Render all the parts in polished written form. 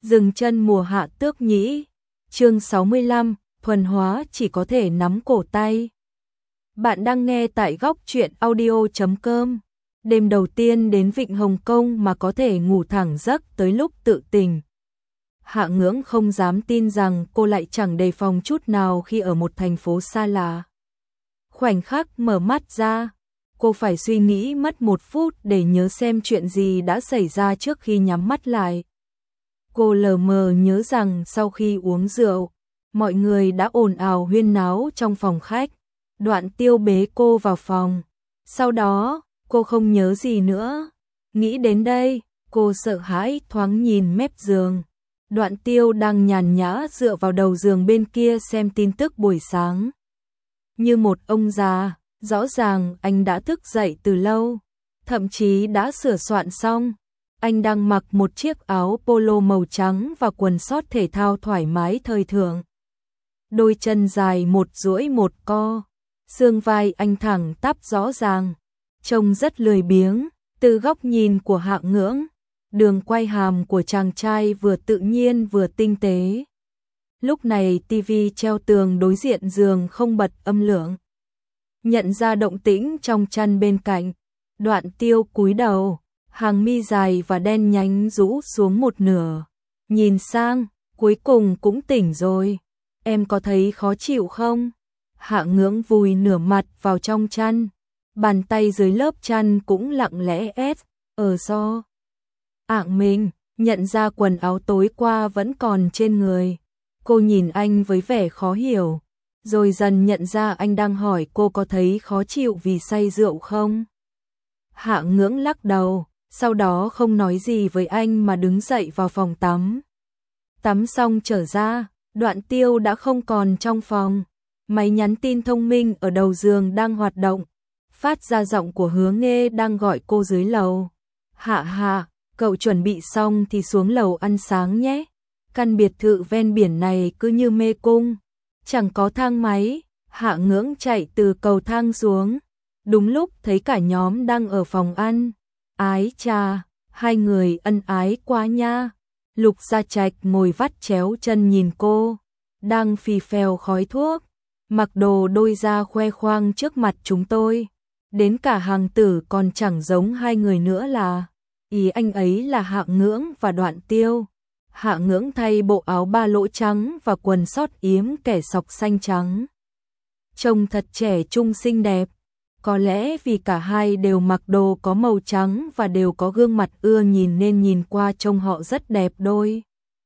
Dừng chân mùa hạ tước nhĩ. Chương 65, thuần hóa chỉ có thể nắm cổ tay. Bạn đang nghe tại góc truyện audio.com. Đêm đầu tiên đến Vịnh Hồng Kông mà có thể ngủ thẳng giấc tới lúc tự tỉnh. Hạ Ngưỡng không dám tin rằng cô lại chẳng đề phòng chút nào khi ở một thành phố xa lạ. Khoảnh khắc mở mắt ra, cô phải suy nghĩ mất 1 phút để nhớ xem chuyện gì đã xảy ra trước khi nhắm mắt lại. Cô lờ mờ nhớ rằng sau khi uống rượu, mọi người đã ồn ào huyên náo trong phòng khách. Đoạn Tiêu bế cô vào phòng. Sau đó, cô không nhớ gì nữa. Nghĩ đến đây, cô sợ hãi thoáng nhìn mép giường. Đoạn Tiêu đang nhàn nhã dựa vào đầu giường bên kia xem tin tức buổi sáng. Như một ông già, rõ ràng anh đã thức dậy từ lâu, thậm chí đã sửa soạn xong. Anh đang mặc một chiếc áo polo màu trắng và quần sót thể thao thoải mái thời thượng. Đôi chân dài một duỗi một co, xương vai anh thẳng tắp rõ ràng, trông rất lười biếng. Từ góc nhìn của Hạ Ngưỡng, đường quay hàm của chàng trai vừa tự nhiên vừa tinh tế. Lúc này tivi treo tường đối diện giường không bật âm lượng. Nhận ra động tĩnh trong chăn bên cạnh, Đoạn Tiêu cúi đầu, hàng mi dài và đen nhánh rũ xuống một nửa. Nhìn sang, cuối cùng cũng tỉnh rồi. Em có thấy khó chịu không? Hạ Ngưỡng vùi nửa mặt vào trong chăn. Bàn tay dưới lớp chăn cũng lặng lẽ so. Mình nhận ra quần áo tối qua vẫn còn trên người. Cô nhìn anh với vẻ khó hiểu, rồi dần nhận ra anh đang hỏi cô có thấy khó chịu vì say rượu không. Hạ Ngưỡng lắc đầu, sau đó không nói gì với anh mà đứng dậy vào phòng tắm. Tắm xong trở ra, Đoạn Tiêu đã không còn trong phòng. Máy nhắn tin thông minh ở đầu giường đang hoạt động, phát ra giọng của Hứa Nghê đang gọi cô dưới lầu. Hạ, cậu chuẩn bị xong thì xuống lầu ăn sáng nhé. Căn biệt thự ven biển này cứ như mê cung, chẳng có thang máy. Hạ Ngưỡng chạy từ cầu thang xuống, đúng lúc thấy cả nhóm đang ở phòng ăn. Ái chà, hai người ân ái quá nha. Lục Gia Trạch ngồi vắt chéo chân nhìn cô, đang phì phèo khói thuốc, mặc đồ đôi da khoe khoang trước mặt chúng tôi. Đến cả hàng tử còn chẳng giống hai người nữa là. Ý anh ấy là Hạ Ngưỡng và Đoạn Tiêu. Hạ Ngưỡng thay bộ áo ba lỗ trắng và quần sót yếm kẻ sọc xanh trắng. Trông thật trẻ trung xinh đẹp. Có lẽ vì cả hai đều mặc đồ có màu trắng và đều có gương mặt ưa nhìn nên nhìn qua trông họ rất đẹp đôi.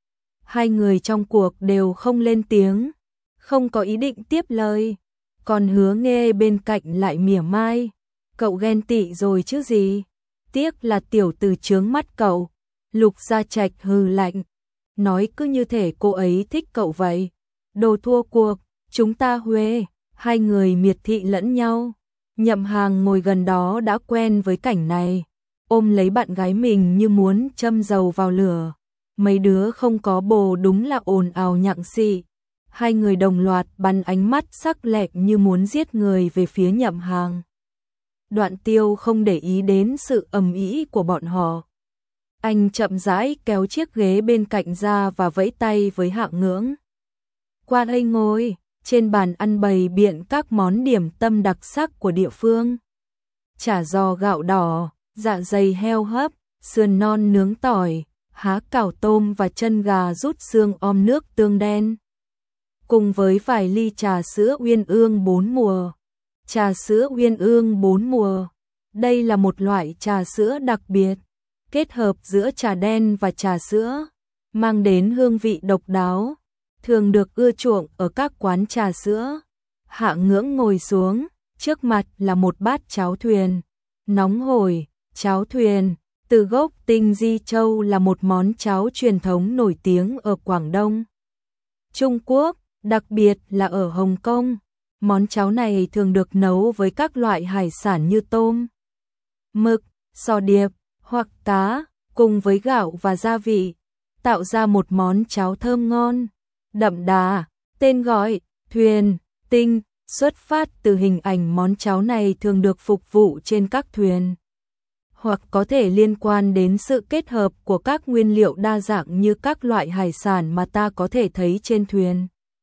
Hai người trong cuộc đều không lên tiếng, không có ý định tiếp lời. Còn Hứa Nghê bên cạnh lại mỉa mai. Cậu ghen tị rồi chứ gì? Tiếc là tiểu tử chướng mắt cậu. Lục Gia Trạch hừ lạnh, nói cứ như thể cô ấy thích cậu vậy. Đồ thua cuộc, chúng ta huề. Hai người miệt thị lẫn nhau. Nhậm Hàng ngồi gần đó đã quen với cảnh này, ôm lấy bạn gái mình như muốn châm dầu vào lửa. Mấy đứa không có bồ đúng là ồn ào nhặng xị. Hai người đồng loạt bắn ánh mắt sắc lẹm như muốn giết người về phía Nhậm Hàng. Đoạn Tiêu không để ý đến sự ầm ĩ của bọn họ. Anh chậm rãi kéo chiếc ghế bên cạnh ra và vẫy tay với Hạ Ngưỡng. Qua đây ngồi. Trên bàn ăn bày biện các món điểm tâm đặc sắc của địa phương. Chả giò gạo đỏ, dạ dày heo hấp, sườn non nướng tỏi, há cảo tôm và chân gà rút xương om nước tương đen. Cùng với vài ly trà sữa Uyên Ương 4 mùa. Trà sữa Uyên Ương 4 mùa. Đây là một loại trà sữa đặc biệt, kết hợp giữa trà đen và trà sữa, mang đến hương vị độc đáo, thường được ưa chuộng ở các quán trà sữa. Hạ Ngưỡng ngồi xuống, trước mặt là một bát cháo thuyền, nóng hổi. Cháo thuyền, từ gốc tinh Di Châu, là một món cháo truyền thống nổi tiếng ở Quảng Đông, Trung Quốc, đặc biệt là ở Hồng Kông. Món cháo này thường được nấu với các loại hải sản như tôm, mực, sò điệp hoặc cá, cùng với gạo và gia vị, tạo ra một món cháo thơm ngon, đậm đà. Tên gọi thuyền tinh xuất phát từ hình ảnh món cháo này thường được phục vụ trên các thuyền hoặc có thể liên quan đến sự kết hợp của các nguyên liệu đa dạng như các loại hải sản mà ta có thể thấy trên thuyền.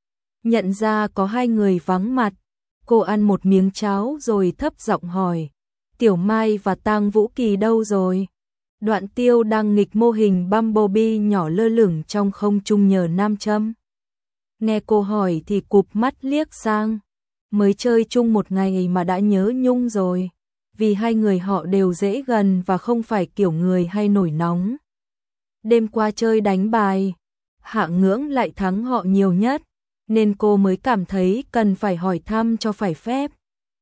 Nhận ra có hai người vắng mặt, cô ăn một miếng cháo rồi thấp giọng hỏi, Tiểu Mai và Tang Vũ Kỳ đâu rồi? Đoạn Tiêu đang nghịch mô hình Bumblebee nhỏ lơ lửng trong không trung nhờ nam châm. Nghe cô hỏi thì cụp mắt liếc sang, mới chơi chung một ngày mà đã nhớ nhung rồi, vì hai người họ đều dễ gần và không phải kiểu người hay nổi nóng. Đêm qua chơi đánh bài, Hạ Ngưỡng lại thắng họ nhiều nhất, nên cô mới cảm thấy cần phải hỏi thăm cho phải phép.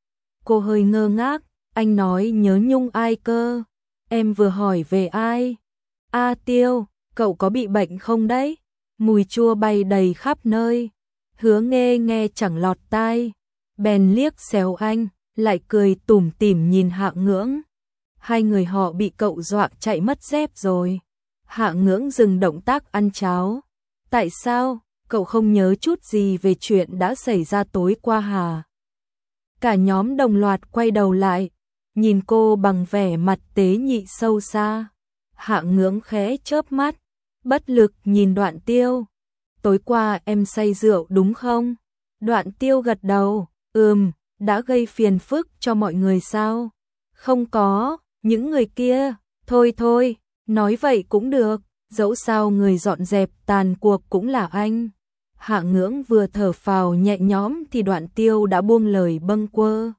Cô hơi ngơ ngác, anh nói nhớ nhung ai cơ? Em vừa hỏi về ai? A Tiêu, cậu có bị bệnh không đấy? Mùi chua bay đầy khắp nơi. Hứa Nghê nghe chẳng lọt tai, bèn liếc xéo anh, lại cười tủm tỉm nhìn Hạ Ngưỡng. Hai người họ bị cậu dọa chạy mất dép rồi. Hạ Ngưỡng dừng động tác ăn cháo. Tại sao, cậu không nhớ chút gì về chuyện đã xảy ra tối qua hả? Cả nhóm đồng loạt quay đầu lại, nhìn cô bằng vẻ mặt tế nhị sâu xa. Hạ Ngưỡng khẽ chớp mắt, bất lực nhìn Đoạn Tiêu. Tối qua em say rượu đúng không? Đoạn Tiêu gật đầu, đã gây phiền phức cho mọi người sao? Không có, những người kia, thôi, nói vậy cũng được, dẫu sao người dọn dẹp tàn cuộc cũng là anh. Hạ Ngưỡng vừa thở phào nhẹ nhõm thì Đoạn Tiêu đã buông lời bâng quơ.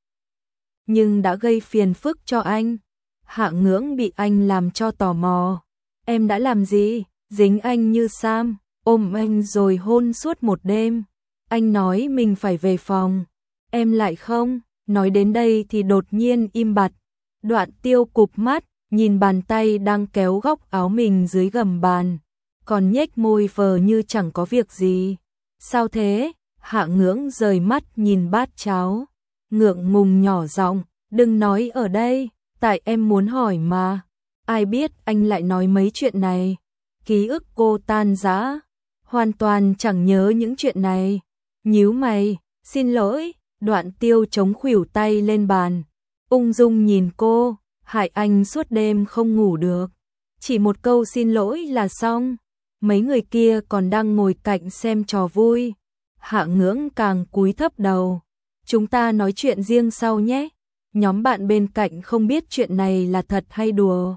Nhưng đã gây phiền phức cho anh. Hạ Ngưỡng bị anh làm cho tò mò. Em đã làm gì? Dính anh như Sam, ôm anh rồi hôn suốt một đêm. Anh nói mình phải về phòng. Em lại không, nói đến đây thì đột nhiên im bặt. Đoạn Tiêu cụp mắt, nhìn bàn tay đang kéo góc áo mình dưới gầm bàn, còn nhếch môi vờ như chẳng có việc gì. Sao thế? Hạ Ngưỡng rời mắt nhìn bát cháo, ngượng ngùng nhỏ giọng, đừng nói ở đây, tại em muốn hỏi mà. Ai biết anh lại nói mấy chuyện này. Ký ức cô tan rã, hoàn toàn chẳng nhớ những chuyện này. Nhíu mày, xin lỗi. Đoạn Tiêu chống khuỷu tay lên bàn, ung dung nhìn cô, hại anh suốt đêm không ngủ được. Chỉ một câu xin lỗi là xong. Mấy người kia còn đang ngồi cạnh xem trò vui. Hạ Ngưỡng càng cúi thấp đầu. Chúng ta nói chuyện riêng sau nhé. Nhóm bạn bên cạnh không biết chuyện này là thật hay đùa.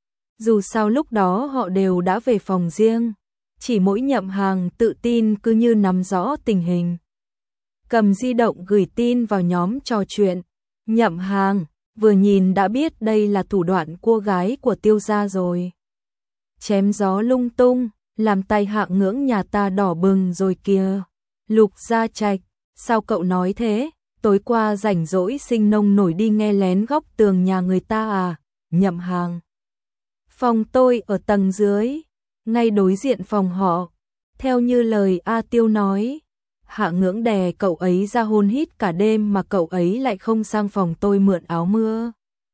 Dù sao lúc đó họ đều đã về phòng riêng. Chỉ mỗi Nhậm Hàng tự tin cứ như nắm rõ tình hình. Cầm di động gửi tin vào nhóm trò chuyện. Nhậm Hàng vừa nhìn đã biết đây là thủ đoạn cua gái của Tiêu gia rồi. Chém gió lung tung, làm tay Hạ Ngưỡng nhà ta đỏ bừng rồi kìa. Lục Gia Trạch, sao cậu nói thế? Tối qua rảnh rỗi sinh nông nổi đi nghe lén góc tường nhà người ta à? Nhậm Hàng. Phòng tôi ở tầng dưới, ngay đối diện phòng họ. Theo như lời A Tiêu nói, Hạ Ngưỡng đè cậu ấy ra hôn hít cả đêm mà cậu ấy lại không sang phòng tôi mượn áo mưa.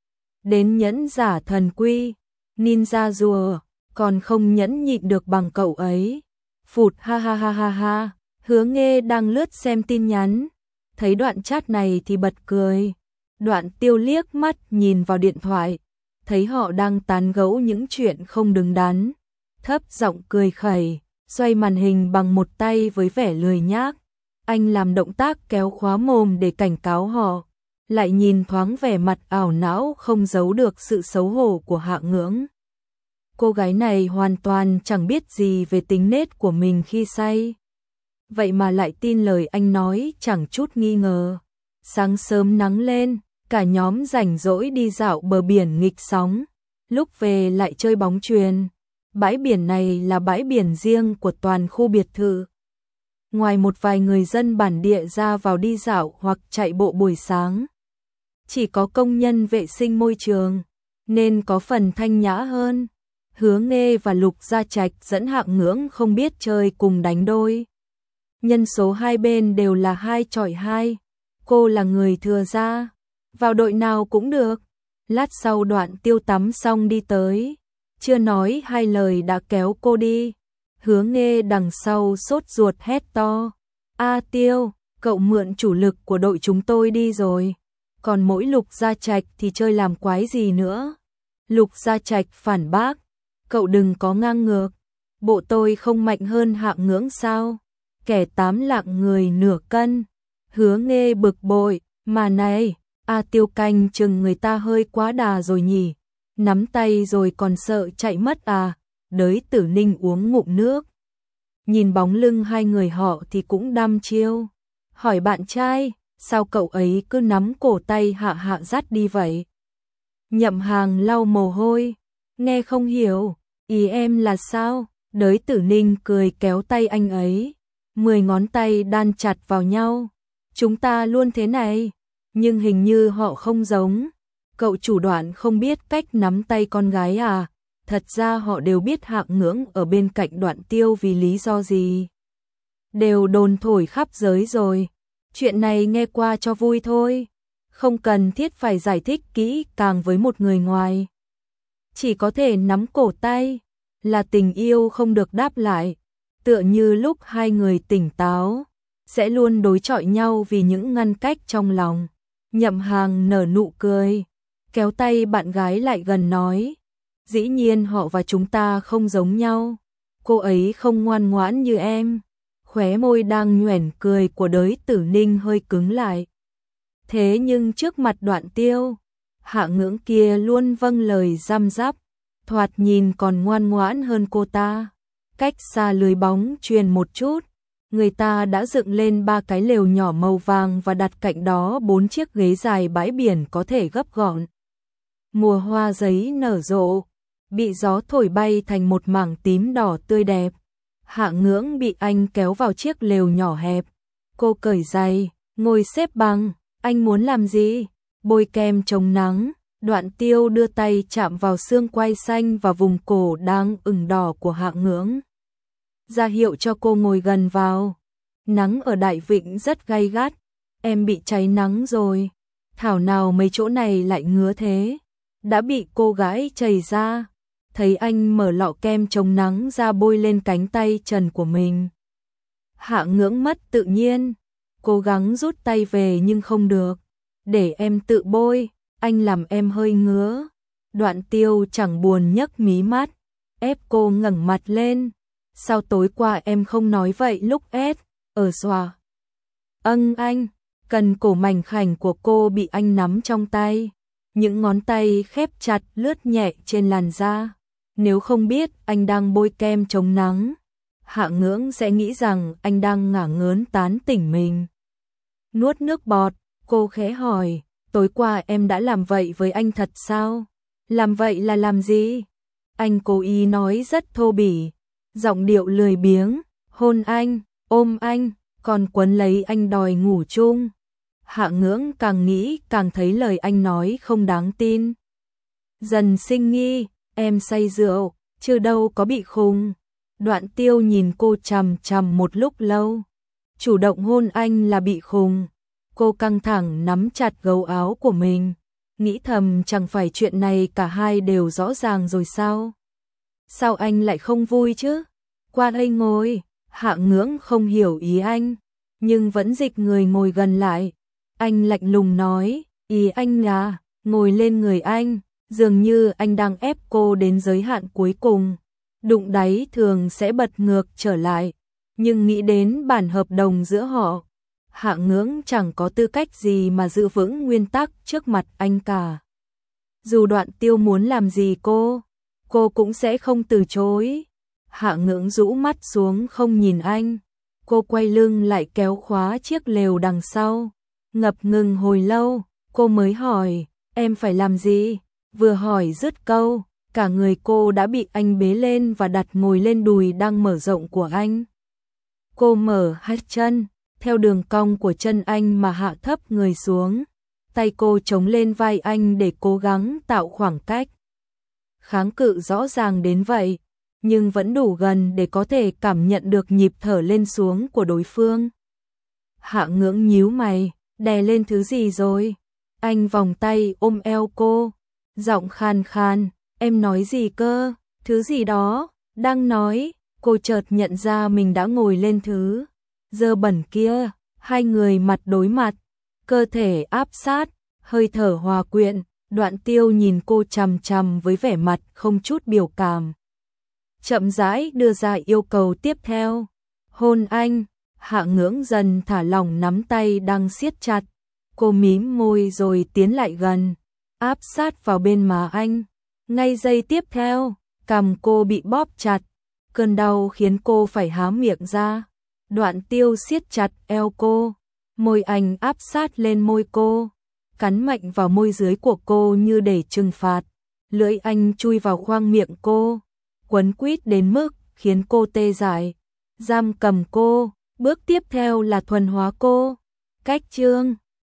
Đến nhẫn giả thần quy, ninja rùa, còn không nhẫn nhịn được bằng cậu ấy. Phụt ha ha ha ha ha. Hứa Nghê đang lướt xem tin nhắn, thấy đoạn chat này thì bật cười. Đoạn Tiêu liếc mắt nhìn vào điện thoại, thấy họ đang tán gẫu những chuyện không đứng đắn, thấp giọng cười khẩy, xoay màn hình bằng một tay với vẻ lười nhác. Anh làm động tác kéo khóa mồm để cảnh cáo họ, lại nhìn thoáng vẻ mặt ảo não không giấu được sự xấu hổ của Hạ Ngưỡng. Cô gái này hoàn toàn chẳng biết gì về tính nết của mình khi say. Vậy mà lại tin lời anh nói chẳng chút nghi ngờ. Sáng sớm nắng lên, cả nhóm rảnh rỗi đi dạo bờ biển nghịch sóng. Lúc về lại chơi bóng chuyền. Bãi biển này là bãi biển riêng của toàn khu biệt thự. Ngoài một vài người dân bản địa ra vào đi dạo hoặc chạy bộ buổi sáng, chỉ có công nhân vệ sinh môi trường, nên có phần thanh nhã hơn. Hứa Nghê và Lục Gia Trạch dẫn Hạ Ngưỡng không biết chơi cùng đánh đôi. Nhân số hai bên đều là 2-2, cô là người thừa ra, vào đội nào cũng được. Lát sau Đoạn Tiêu tắm xong đi tới, chưa nói hai lời đã kéo cô đi. Hứa Nghê đằng sau sốt ruột hét to, A Tiêu, cậu mượn chủ lực của đội chúng tôi đi rồi, còn mỗi Lục Gia Trạch thì chơi làm quái gì nữa. Lục Gia Trạch phản bác, cậu đừng có ngang ngược, bộ tôi không mạnh hơn Hạ Ngưỡng sao? Kẻ 8 lạng người nửa cân. Hứa Nghê bực bội, mà này, Tiêu Canh chừng người ta hơi quá đà rồi nhỉ, nắm tay rồi còn sợ chạy mất à? Đới Tử Ninh uống ngụm nước, nhìn bóng lưng hai người họ thì cũng đăm chiêu, hỏi bạn trai, sao cậu ấy cứ nắm cổ tay Hạ Hạ dắt đi vậy? Nhậm Hàng lau mồ hôi, nghe không hiểu, ý em là sao? Đới Tử Ninh cười kéo tay anh ấy, 10 ngón tay đan chặt vào nhau. Chúng ta luôn thế này, nhưng hình như họ không giống. Cậu chủ Đoạn không biết cách nắm tay con gái à? Thật ra họ đều biết Hạ Ngưỡng ở bên cạnh Đoạn Tiêu vì lý do gì. Đều đồn thổi khắp giới rồi. Chuyện này nghe qua cho vui thôi, không cần thiết phải giải thích kỹ càng với một người ngoài. Chỉ có thể nắm cổ tay, là tình yêu không được đáp lại, tựa như lúc hai người tỉnh táo, sẽ luôn đối chọi nhau vì những ngăn cách trong lòng. Nhậm Hàng nở nụ cười, kéo tay bạn gái lại gần nói, dĩ nhiên họ và chúng ta không giống nhau, cô ấy không ngoan ngoãn như em. Khóe môi đang nhoẻn cười của Đới Tử Ninh hơi cứng lại. Thế nhưng trước mặt Đoạn Tiêu, Hạ Ngưỡng kia luôn vâng lời răm rắp, thoạt nhìn còn ngoan ngoãn hơn cô ta. Cách xa lưới bóng chuyền một chút, người ta đã dựng lên 3 cái lều nhỏ màu vàng và đặt cạnh đó 4 chiếc ghế dài bãi biển có thể gấp gọn. Mùa hoa giấy nở rộ, bị gió thổi bay thành một mảng tím đỏ tươi đẹp. Hạ Ngưỡng bị anh kéo vào chiếc lều nhỏ hẹp. Cô cởi giày, ngồi xếp bằng. Anh muốn làm gì? Bôi kem chống nắng. Đoạn Tiêu đưa tay chạm vào xương quai xanh và vùng cổ đang ửng đỏ của Hạ Ngưỡng, ra hiệu cho cô ngồi gần vào. Nắng ở Đại Vịnh rất gay gắt, em bị cháy nắng rồi. Thảo nào mấy chỗ này lại ngứa thế. Đã bị cô gái chảy ra. Thấy anh mở lọ kem chống nắng ra bôi lên cánh tay trần của mình. Hạ Ngưỡng mất tự nhiên, cố gắng rút tay về nhưng không được. Để em tự bôi, anh làm em hơi ngứa. Đoạn Tiêu chẳng buồn nhấc mí mắt, ép cô ngẩng mặt lên. Sao tối qua em không nói vậy lúc ở xòa? Anh, cần cổ mảnh khảnh của cô bị anh nắm trong tay. Những ngón tay khép chặt lướt nhẹ trên làn da. Nếu không biết anh đang bôi kem chống nắng, Hạ Ngưỡng sẽ nghĩ rằng anh đang ngả ngớn tán tỉnh mình. Nuốt nước bọt, cô khẽ hỏi, tối qua em đã làm vậy với anh thật sao? Làm vậy là làm gì? Anh cố ý nói rất thô bỉ, giọng điệu lười biếng, hôn anh, ôm anh, còn quấn lấy anh đòi ngủ chung. Hạ Ngưỡng càng nghĩ càng thấy lời anh nói không đáng tin. Dần sinh nghi, em say rượu, chứ đâu có bị khùng. Đoạn Tiêu nhìn cô chằm chằm một lúc lâu. Chủ động hôn anh là bị khùng. Cô căng thẳng nắm chặt gấu áo của mình, nghĩ thầm chẳng phải chuyện này cả hai đều rõ ràng rồi sao? Sao anh lại không vui chứ? Qua đây ngồi. Hạ Ngưỡng không hiểu ý anh, nhưng vẫn dịch người ngồi gần lại. Anh lạnh lùng nói, ý anh là ngồi lên người anh, dường như anh đang ép cô đến giới hạn cuối cùng. Đụng đáy thường sẽ bật ngược trở lại, nhưng nghĩ đến bản hợp đồng giữa họ, Hạ Ngưỡng chẳng có tư cách gì mà giữ vững nguyên tắc trước mặt anh cả. Dù Đoạn Tiêu muốn làm gì cô cũng sẽ không từ chối. Hạ Ngưỡng rũ mắt xuống không nhìn anh. Cô quay lưng lại kéo khóa chiếc lều đằng sau. Ngập ngừng hồi lâu, cô mới hỏi, em phải làm gì? Vừa hỏi dứt câu, cả người cô đã bị anh bế lên và đặt ngồi lên đùi đang mở rộng của anh. Cô mở hai chân, theo đường cong của chân anh mà hạ thấp người xuống. Tay cô chống lên vai anh để cố gắng tạo khoảng cách. Kháng cự rõ ràng đến vậy, nhưng vẫn đủ gần để có thể cảm nhận được nhịp thở lên xuống của đối phương. Hạ Ngưỡng nhíu mày, đè lên thứ gì rồi? Anh vòng tay ôm eo cô, giọng khan khan, em nói gì cơ? Thứ gì đó? Đang nói, cô chợt nhận ra mình đã ngồi lên thứ dơ bẩn kia. Hai người mặt đối mặt, cơ thể áp sát, hơi thở hòa quyện, Đoạn Tiêu nhìn cô chằm chằm với vẻ mặt không chút biểu cảm. Chậm rãi đưa ra yêu cầu tiếp theo. Hôn anh. Hạ Ngưỡng dần thả lỏng nắm tay đang siết chặt. Cô mím môi rồi tiến lại gần, áp sát vào bên má anh. Ngay giây tiếp theo, cằm cô bị bóp chặt. Cơn đau khiến cô phải há miệng ra. Đoạn Tiêu siết chặt eo cô. Môi anh áp sát lên môi cô, cắn mạnh vào môi dưới của cô như để trừng phạt. Lưỡi anh chui vào khoang miệng cô, quấn quýt đến mức khiến cô tê dại. Giam cầm cô, bước tiếp theo là thuần hóa cô. Cách chương